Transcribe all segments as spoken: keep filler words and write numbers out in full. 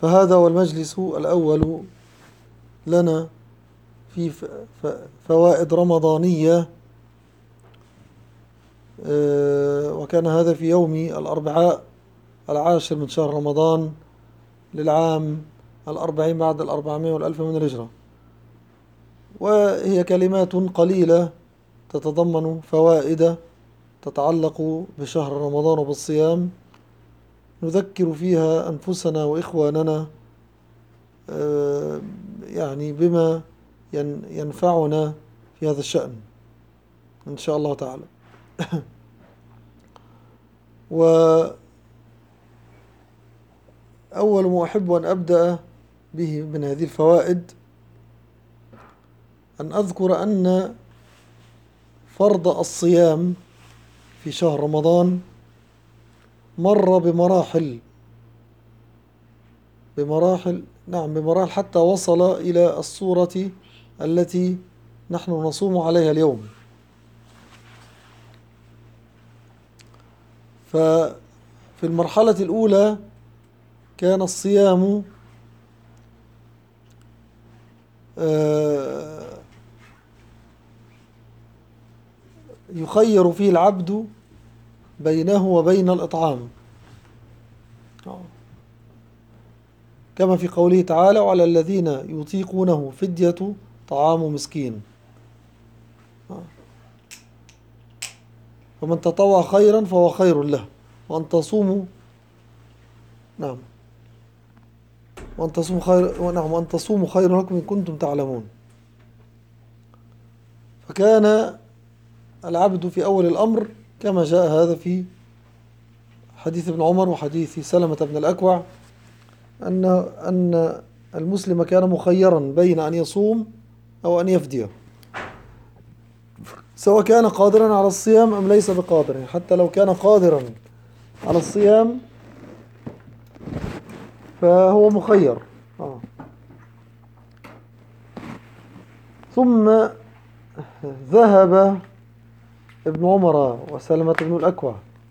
فهذا هو المجلس الأول لنا في فوائد رمضانية، وكان هذا في يوم الأربعاء العاشر من شهر رمضان للعام الأربعين بعد الأربعمائة والألف من الهجرة. وهي كلمات قليلة تتضمن فوائد تتعلق بشهر رمضان وبالصيام، نذكر فيها أنفسنا وإخواننا يعني بما ينفعنا في هذا الشأن إن شاء الله تعالى. وأول ما أحب أن أبدأ به من هذه الفوائد أن أذكر أن فرض الصيام في شهر رمضان مر بمراحل بمراحل نعم بمراحل حتى وصل إلى الصورة التي نحن نصوم عليها اليوم. ففي المرحلة الأولى كان الصيام يخير فيه العبد بينه وبين الإطعام، كما في قوله تعالى: وعلى الذين يطيقونه فدية طعام مسكين. فمن تطوع خيرا فهو خير له، وأن تصوموا نعم وأن تصوموا خير نعم وأن تصوموا خير لكم إن كنتم تعلمون. فكان العبد في أول الأمر كما جاء هذا في حديث ابن عمر وحديث سلمة بن الأكوع أن أن المسلم كان مخيرا بين أن يصوم أو أن يفدي، سواء كان قادرا على الصيام أم ليس بقادر. حتى لو كان قادرا على الصيام فهو مخير. آه. ثم ذهب ابن عمر وسلمة بن الأكوع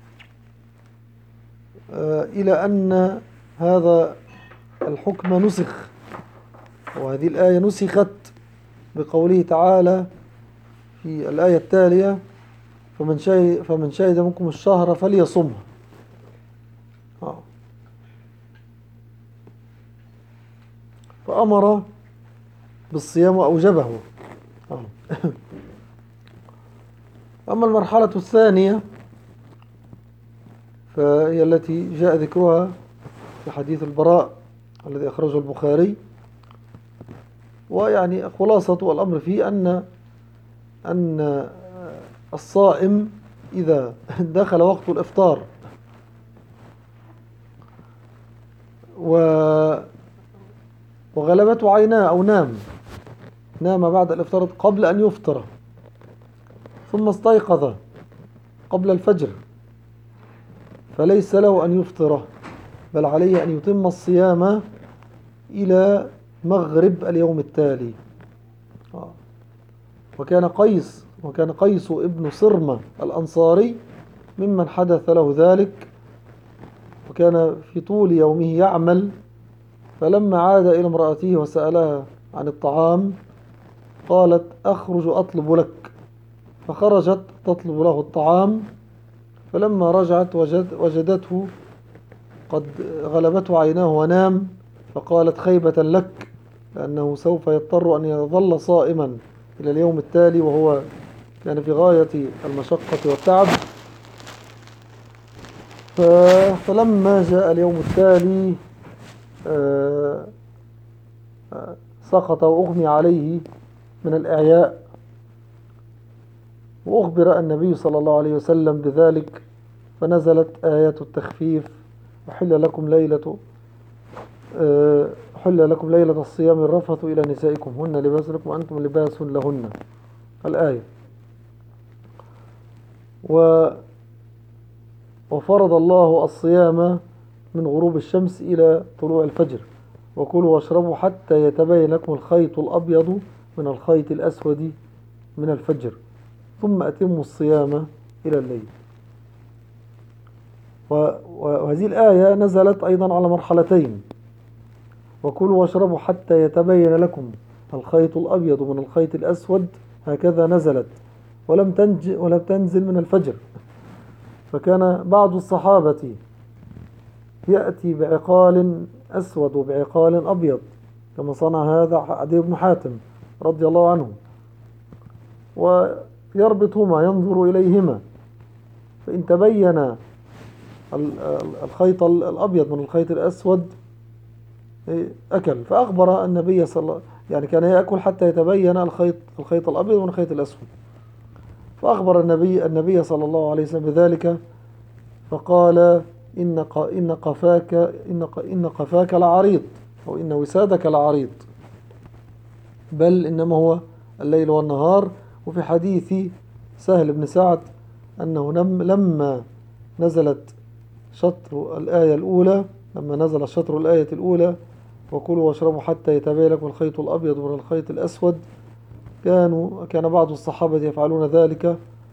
آه إلى أن هذا الحكم نسخ، وهذه الآية نسخت بقوله تعالى في الآية التالية: فمن شهد, فمن شهد منكم الشهر فليصمه. آه. فأمر بالصيام وأوجبه. آه. أما المرحلة الثانية فهي التي جاء ذكرها في حديث البراء الذي أخرجه البخاري، ويعني خلاصة الأمر فيه أن أن الصائم إذا دخل وقت الإفطار وغلبته عيناه أو نام نام بعد الإفطار قبل أن يفطر، ثم استيقظ قبل الفجر، فليس له أن يفطره، بل عليه أن يتم الصيام إلى مغرب اليوم التالي. وكان قيس وكان قيس ابن صرمة الأنصاري ممن حدث له ذلك، وكان في طول يومه يعمل، فلما عاد إلى امرأته وسألها عن الطعام قالت: أخرج أطلب لك، فخرجت تطلب له الطعام، فلما رجعت وجد وجدته قد غلبته عيناه ونام، فقالت: خيبة لك، لأنه سوف يضطر أن يظل صائما إلى اليوم التالي، وهو كان في غاية المشقة والتعب. فلما جاء اليوم التالي سقط وأغمي عليه من الإعياء، وأخبر النبي صلى الله عليه وسلم بذلك، فنزلت آيات التخفيف: وحل لكم ليلة حل لكم ليلة الصيام الرفث إلى نسائكم هن لباس لكم وأنتم لباس لهن، الآية. و وفرض الله الصيام من غروب الشمس إلى طلوع الفجر، وكلوا واشربوا حتى يتبين لكم الخيط الأبيض من الخيط الأسود من الفجر، ثم أتموا الصيام إلى الليل. وهذه الآية نزلت أيضا على مرحلتين. وكلوا واشربوا حتى يتبين لكم الخيط الأبيض من الخيط الأسود هكذا نزلت ولم تنج ولم تنزل من الفجر. فكان بعض الصحابة يأتي بعقال أسود وبعقال أبيض كما صنع هذا عدي بن حاتم رضي الله عنه، ويربطهما ينظر إليهما، فإن تبين الخيط الأبيض من الخيط الأسود أكل. فأخبر النبي صلى الله عليه وسلم، يعني كان يأكل حتى يتبين الخيط الخيط الأبيض من الخيط الأسود. فأخبر النبي النبي صلى الله عليه وسلم بذلك، فقال إن إن قفاك إن إن قفاك لعريض، أو إن وسادك لعريض، بل إنما هو الليل والنهار. وفي حديث سهل بن سعد أنه لما نزلت شطر الآية الأولى لما نزل شطر الآية الأولى وكلوا واشربوا حتى يتبين لكم الخيط الأبيض من الخيط الأسود، كانوا كان بعض الصحابة يفعلون ذلك،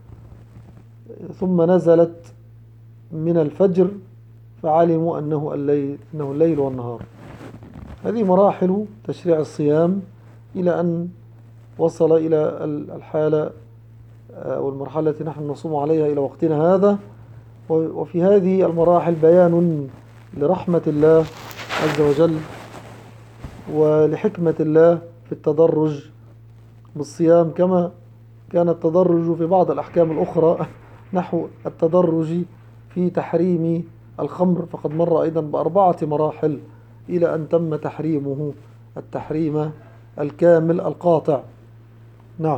ثم نزلت من الفجر فعلموا أنه الليل, إنه الليل والنهار. هذه مراحل تشريع الصيام إلى أن وصل إلى الحالة أو المرحلة التي نحن نصوم عليها إلى وقتنا هذا. وفي هذه المراحل بيان لرحمة الله عز وجل ولحكمة الله في التدرج بالصيام، كما كان التدرج في بعض الأحكام الأخرى نحو التدرج في تحريم الخمر، فقد مر أيضا بأربعة مراحل إلى أن تم تحريمه التحريم الكامل القاطع. نعم.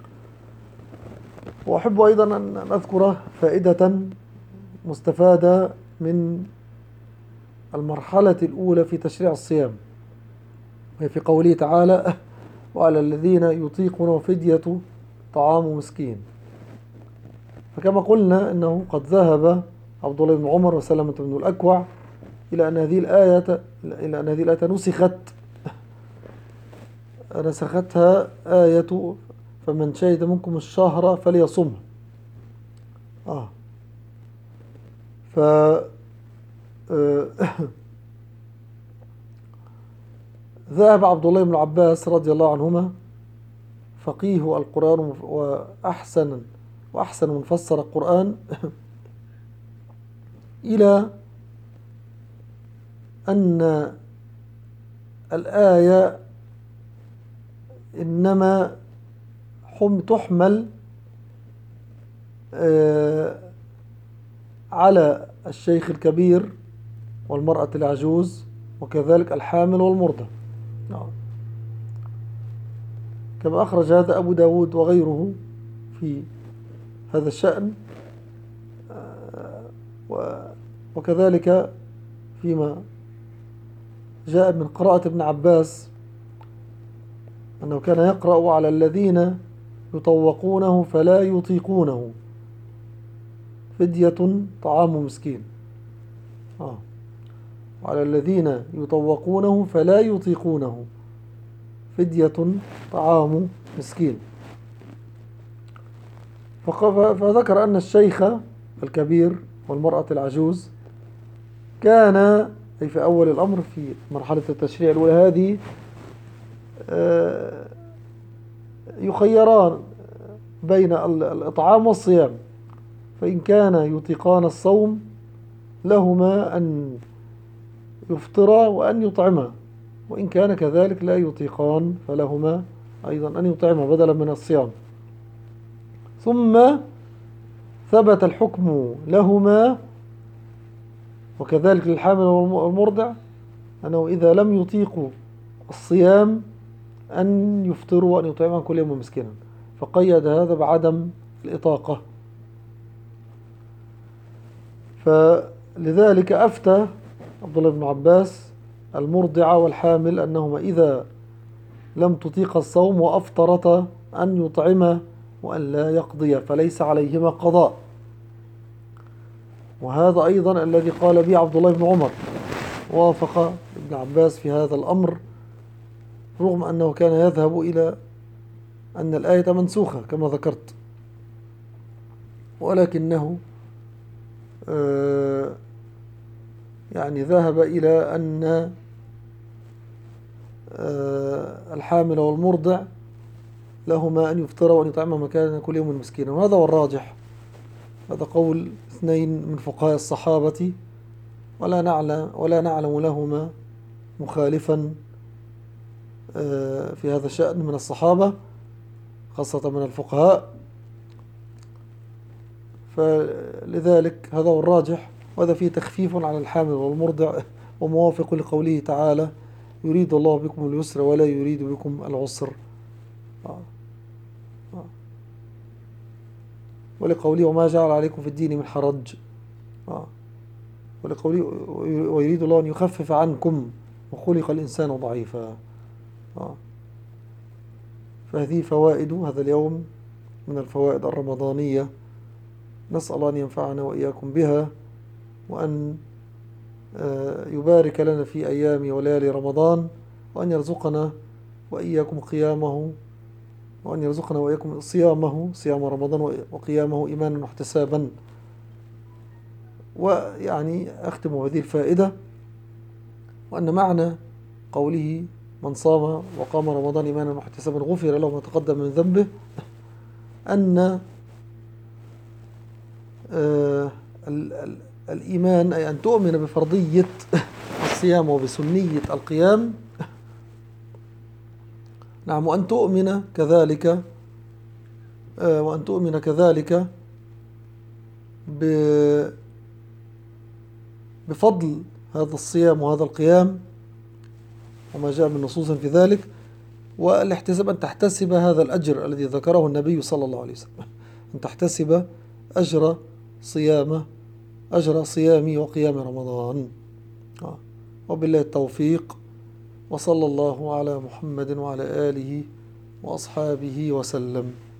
وأحب أيضا أن أذكر فائدة مستفادة من المرحلة الأولى في تشريع الصيام، وهي في قوله تعالى: وعلى الذين يطيقون فدية طعام مسكين. فكما قلنا أنه قد ذهب عبد الله بن عمر وسلمة بن الأكوع إلى أن هذه الآية إلى أن هذه الآية نسخت نسختها آية فمن شهد منكم الشهر فليصمه. آه ف ذهب عبد الله بن عباس رضي الله عنهما فقيه القرآن وأحسن وأحسن من فسر القرآن إلى أن الآية إنما حم تحمل على الشيخ الكبير والمرأة العجوز وكذلك الحامل والمرضع، كما أخرج هذا أبو داود وغيره في هذا الشأن، وكذلك فيما جاء من قراءة ابن عباس أنه كان يقرأ على الذين يطوقونه فلا يطيقونه فدية طعام مسكين. آه. وعلى الذين يطوقونه فلا يطيقونه فدية طعام مسكين. فذكر أن الشيخ الكبير والمرأة العجوز كان أي في أول الأمر في مرحلة التشريع الأولى هذه يخيران بين الإطعام والصيام، فإن كان يطيقان الصوم لهما أن يفطرا وأن يطعما، وإن كان كذلك لا يطيقان فلهما أيضا أن يطعما بدلا من الصيام. ثم ثبت الحكم لهما وكذلك للحامل والمرضع أنه إذا لم يطيقوا الصيام أن يفطروا وأن يطعموا كل يوم مسكينا، فقيد هذا بعدم الإطاقة. فلذلك أفتى عبد الله بن عباس المرضع والحامل أنهما إذا لم تطيق الصوم وأفطرتا أن يطعما وأن لا يقضي، فليس عليهما قضاء. وهذا أيضا الذي قال به عبد الله بن عمر، وافق ابن عباس في هذا الأمر، رغم أنه كان يذهب إلى أن الآية منسوخة كما ذكرت، ولكنه يعني ذهب إلى أن آه، الحامل والمرضع لهما أن يفطر وأن يطعم مكان كل يوم مسكينا، وهذا هو الراجح. هذا قول اثنين من فقهاء الصحابة، ولا نعلم ولا نعلم لهما مخالفا في هذا الشأن من الصحابة، خاصة من الفقهاء. فلذلك هذا هو الراجح، وهذا فيه تخفيف على الحامل والمرضع، وموافق لقوله تعالى: يريد الله بكم اليسر ولا يريد بكم العسر. ولقوله: وما جعل عليكم في الدين من حرج. ولقوله: ويريد الله أن يخفف عنكم وخلق الإنسان ضعيفا. فهذه فوائد هذا اليوم من الفوائد الرمضانية، نسأل الله أن ينفعنا وإياكم بها، وأن يبارك لنا في أيام وليالي رمضان، وأن يرزقنا وإياكم قيامه، وأن يرزقنا وإياكم صيامه، صيام رمضان وقيامه إيمانا واحتسابا. ويعني أختم هذه الفائدة، وأن معنى قوله: من صام وقام رمضان إيمانا واحتسابا غفر له ما تقدم من ذنبه، أن آه ال ال الإيمان أي أن تؤمن بفرضية الصيام وبسنية القيام. نعم. وأن تؤمن كذلك آه وأن تؤمن كذلك بفضل هذا الصيام وهذا القيام وما جاء من نصوص في ذلك، والاحتساب أن تحتسب هذا الأجر الذي ذكره النبي صلى الله عليه وسلم، أن تحتسب أجر صيامه أجر صيام وقيام رمضان. وبالله التوفيق، وصلى الله على محمد وعلى آله وأصحابه وسلم.